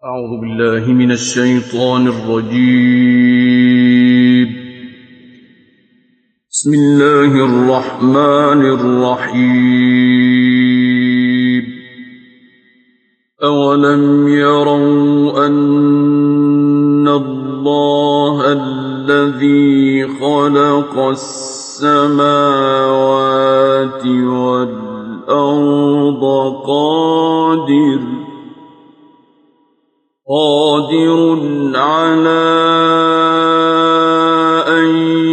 أعوذ بالله من الشيطان الرجيم. بسم الله الرحمن الرحيم. أولم يروا أن الله الذي خلق السماوات والأرض قادر على أن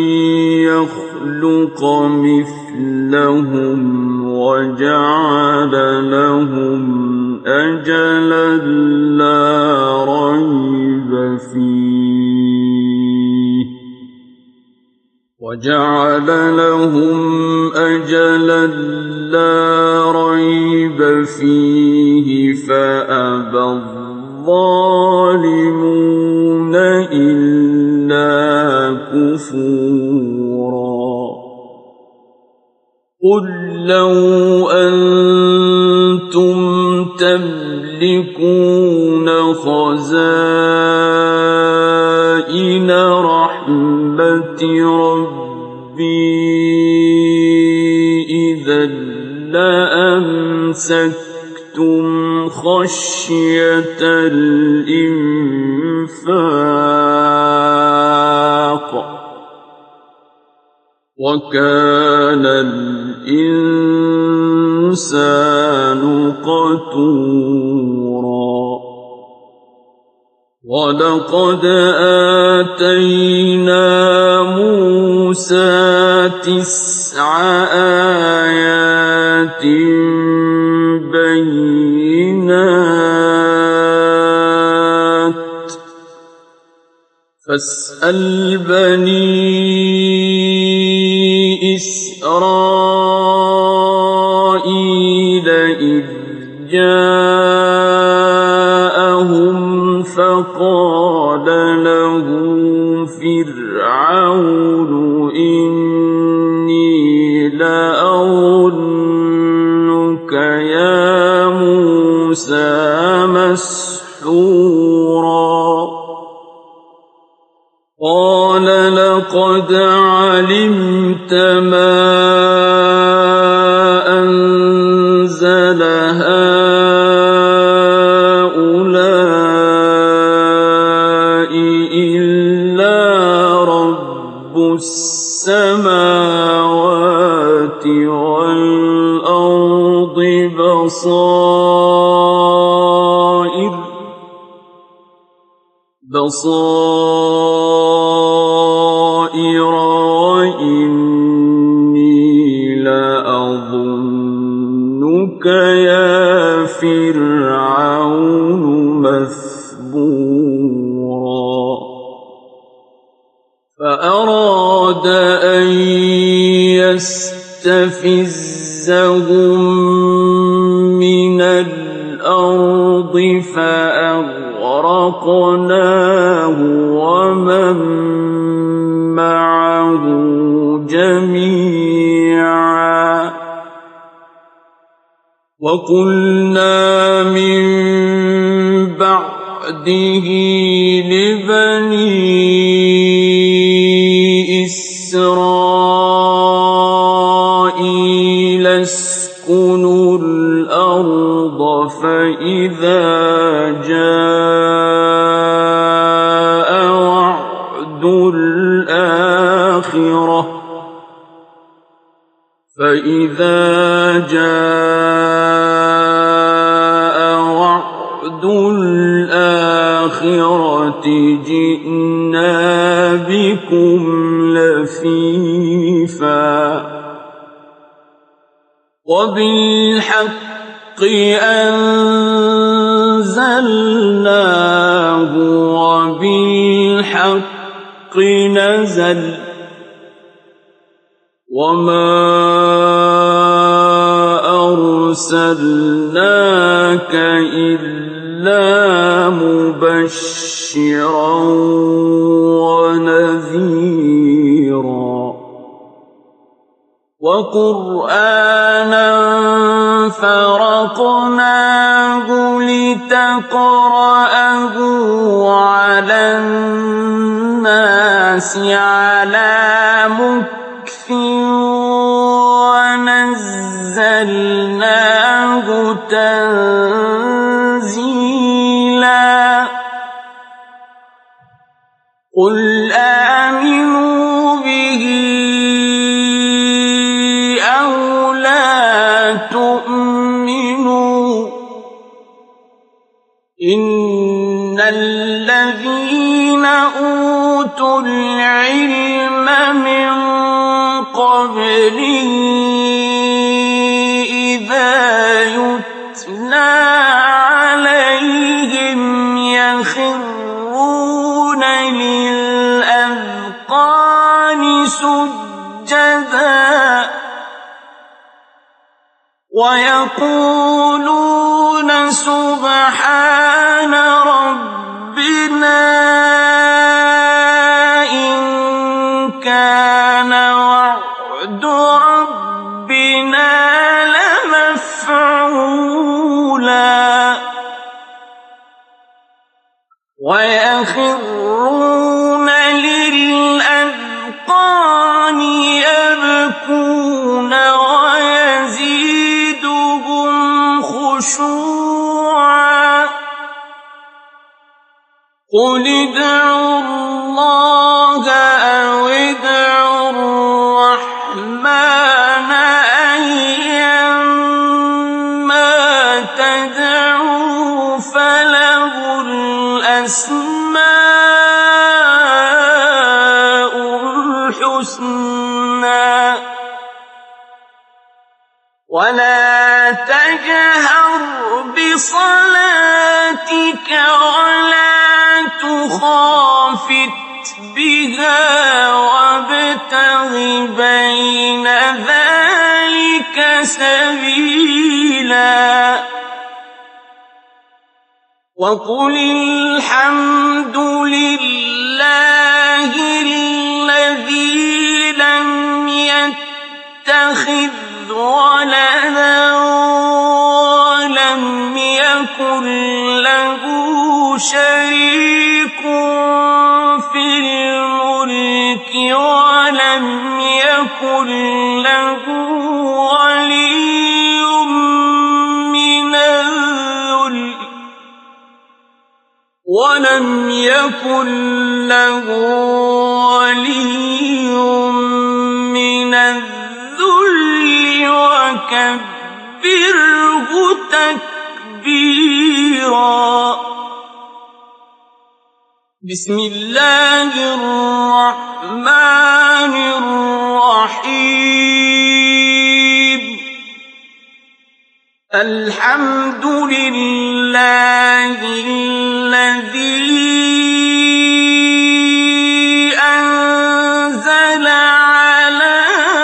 يخلق مثلهم وجعل لهم أجلا لا ريب فيه فأبى الظالمون إلا كفورا. قل لو أنتم تملكون خزائن رحمة ربي إذا لأمسكتم خشية الإنفاق وكان الإنسان قتورا. ولقد آتينا موسى 9 آيات بينات فاسأل بني إسرائيل إذ جاءهم فقال له فرعون إني لأظنك يا موسى مسحورا. قال لقد علمت ما أنزل هؤلاء إلا رب السماوات والأرض بصائر وإني لأظنك يا فرعون مثبورا. فأراد أن يستفزهم من الأرض فأغرقناه ومن معه جميعا. وقلنا من بعده لبني إسرائيل اسكنوا الأرض فإذا جاء وعد الآخرة جئنا بكم لفيفا. وبالحق أنزلناه وبالحق نزل وما أرسلناك إلا مبشرا ونذيرا وقرآنا فرقناه لتقرأ على الناس على مكث ونزلناه تنزيلا قل آمنوا به أو لا تؤمنوا إن الذين أوتوا العلم من قبله إذا يتلى عليهم يخرون للأذقان سجدا ويقولون سبحان ربنا إن كان وعد ربنا لمفعولا ويخرون للأذقان يبكون ويزيدهم خشوعا قل ادعوا الله أو ادعوا الرحمن أيما تدعوا فله الأسماء الحسنى ولا تجهر بصلاتك ولا تخافت بها وابتغ بين ذلك سبيلا وقل الحمد لله الذي لم يتخذ ولدا ولم يكن له شريك في الملك ولم يكن له ولي من الذل وكبره تكبيرا بسم الله الرحمن الرحيم الحمد لله الذي أنزل على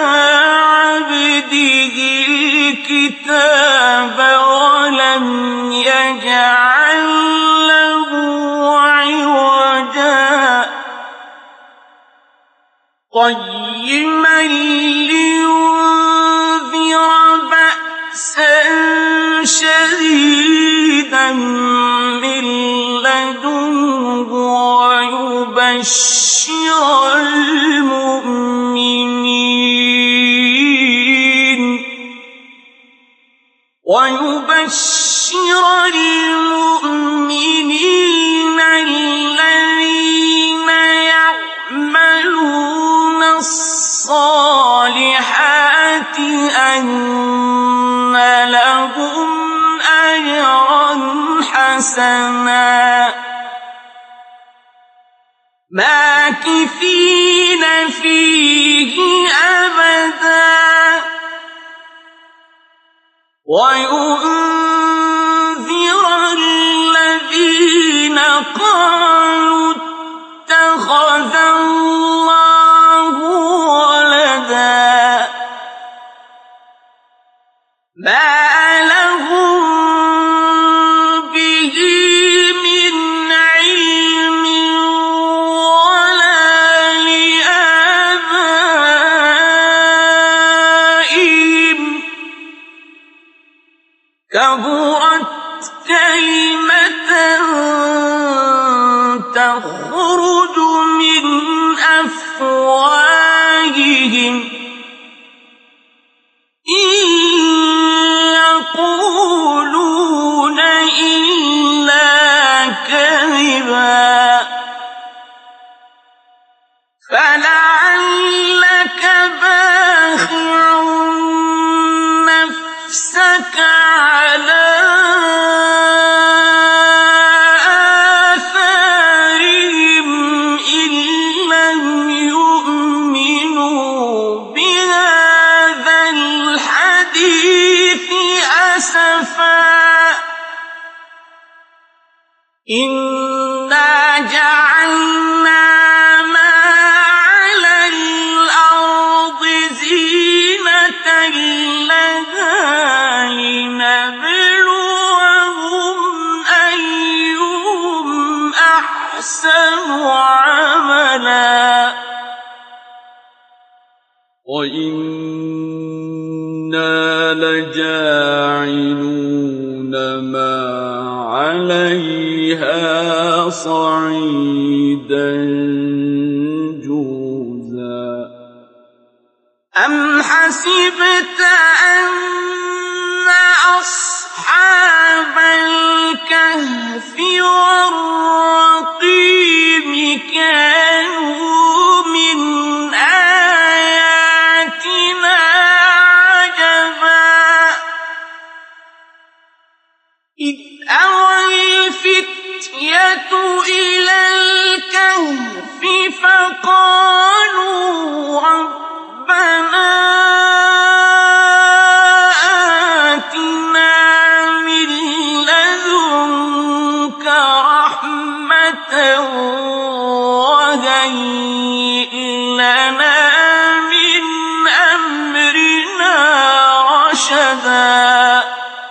عبده الكتاب ولم يجعل له عوجا قيما لينذر بأسا شديدا من لدنه ويبشر المؤمنين الذين يعملون الصالحات أن لهم أجرا حسنا ماكثين فيه أبدا وينذر الذين قالوا اتخذ الله ولدا ما لهم به من علم ولا لآبائهم تخرج من أفواههم إن يقولون إلا كذبا فلعلك باخع نفسك على آثارهم إن لم يؤمنوا بهذا الحديث أسفا إنا جعلنا ما على الأرض زينة لها لنبلوهم أيهم أحسن عملا وإنا لجاعلون ما عليها صعيدا جرزا أم حسبت أن أصحاب الكهف والرقيم كانوا من آياتنا عجبا إذ أوى الفتية إلى الكهف فقالوا ربنا آتنا من لدنك رحمة وهيئ لنا من أمرنا رشدا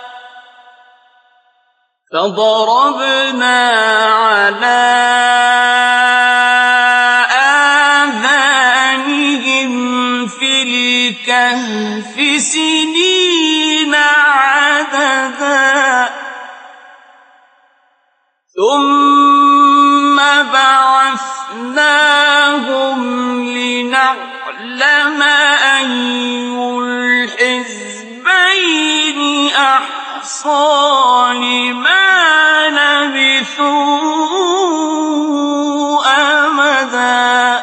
فضربنا على آذانهم في الكهف سنين عددا ثم بعثناهم لنعلم أي الحزبين أحصى لما لبثوا أمدا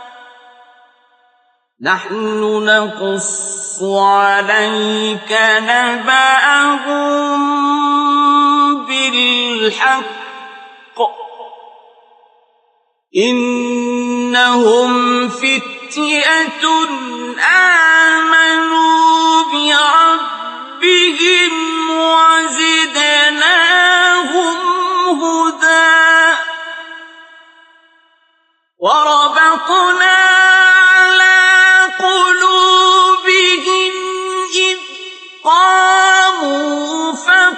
نحن نقص عليك نبأهم بالحق إنهم فتية آمنوا بربهم وزدناهم هدى وربطنا على قلوبهم إذ قاموا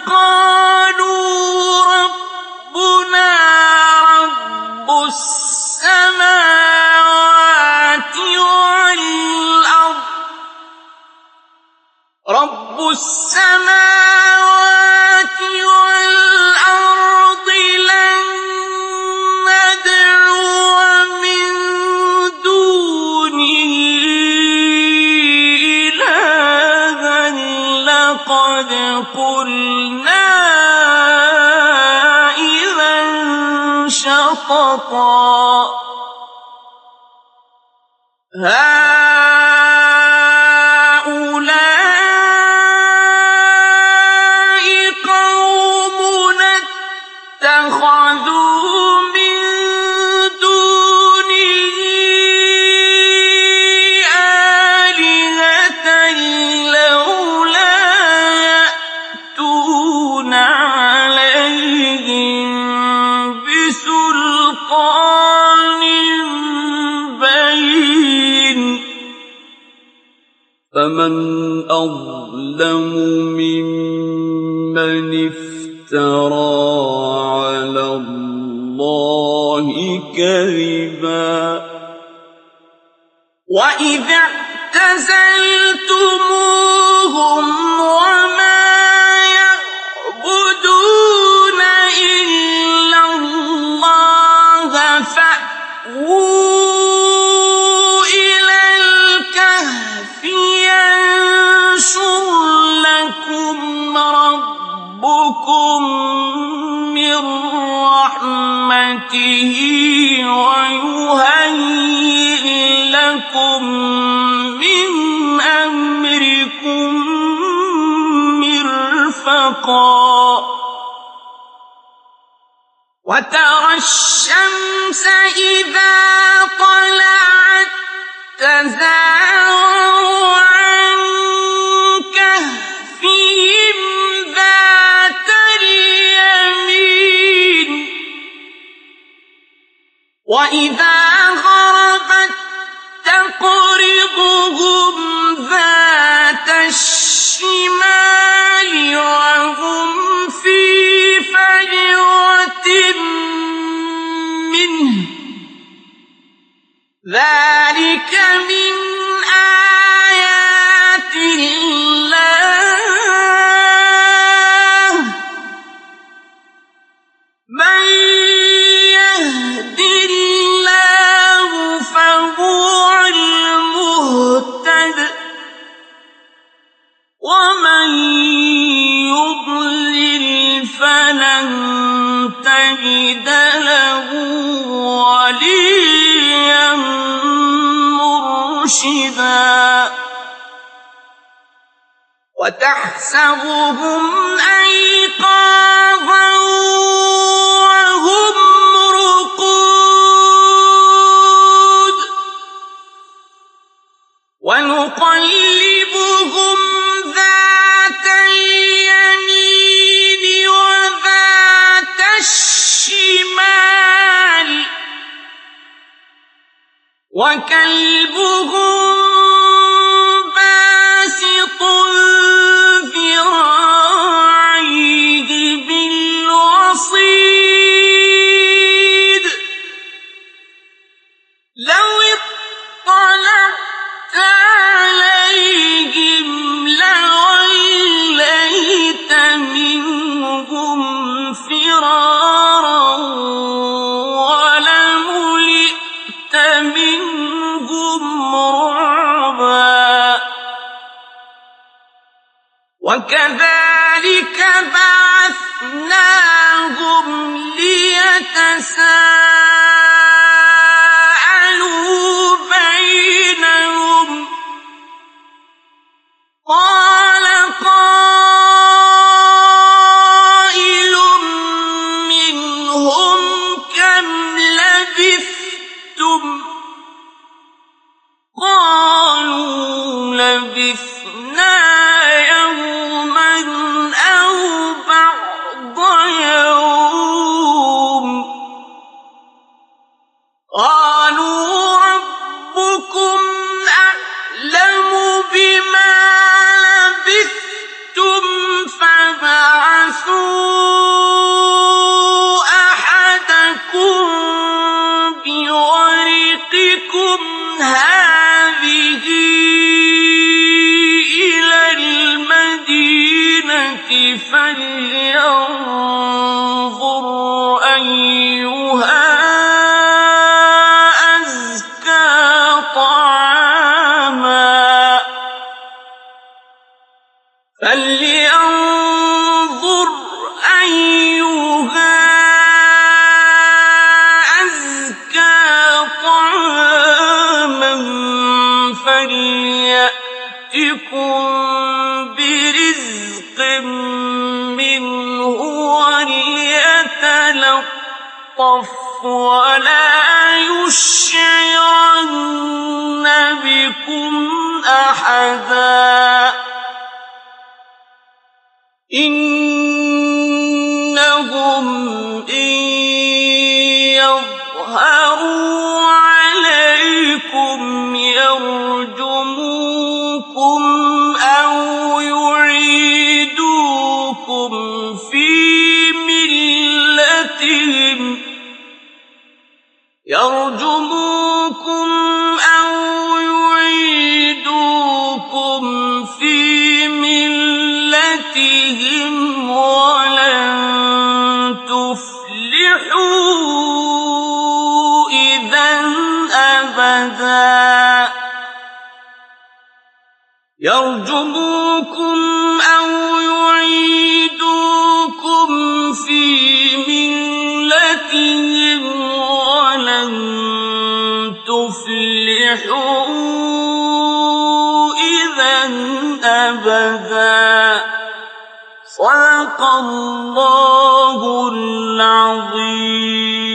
فقالوا ربنا رب السماوات والأرض لن ندعو من دونه إلها لقد قلنا إذا شططا هؤلاء قومنا اتخذوا من دونه آلهة لولا يأتون عليهم بسلطان بين فمن أظلم ممن افترى على الله كذبا وإذا اعتزلتموهم وما يعبدون إلا الله رحمته ويهيئ لكم من أمركم مرفقا وترى الشمس إذا طلعت تزاور عن كهفهم ذات اليمين وإذا غربت تقرضهم ذات الشمال وهم في فجوة منه ذلك من آيات الله من يهد الله فهو المهتد ومن يضلل فلن تجد له وليا مرشدا وتحسبهم أيقاظا وهم رقود ونقلبهم ذات اليمين وذات الشمال وكلبهم باسط ذراعيه بالوصيد لو اطلعت عليهم لوليت منهم فرارا ولملئت منهم رعبا وكذلك بعثناهم ليتساءلوا بينهم قال قائل منهم كم لبثتم قالوا لبثنا يوما أو بعض يوم قالوا ربكم أعلم بما لبثتم فابعثوا أحدكم بورقكم هذه إلى المدينة فلينظر أيها أزكى طعاما فليأتكم برزق منه وليتلطف ولا يشعرن بكم أحدا إنهم إن يظهروا عليكم يرجموكم أو يعيدوكم في ملتهم ولن تفلحوا إذا أبدا يرجموكم أو يعيدوكم في ملتهم بِآبَائِهِمْ وَلَن تُفْلِحُوا إِذًا أَبَدًا. صدق الله العظيم.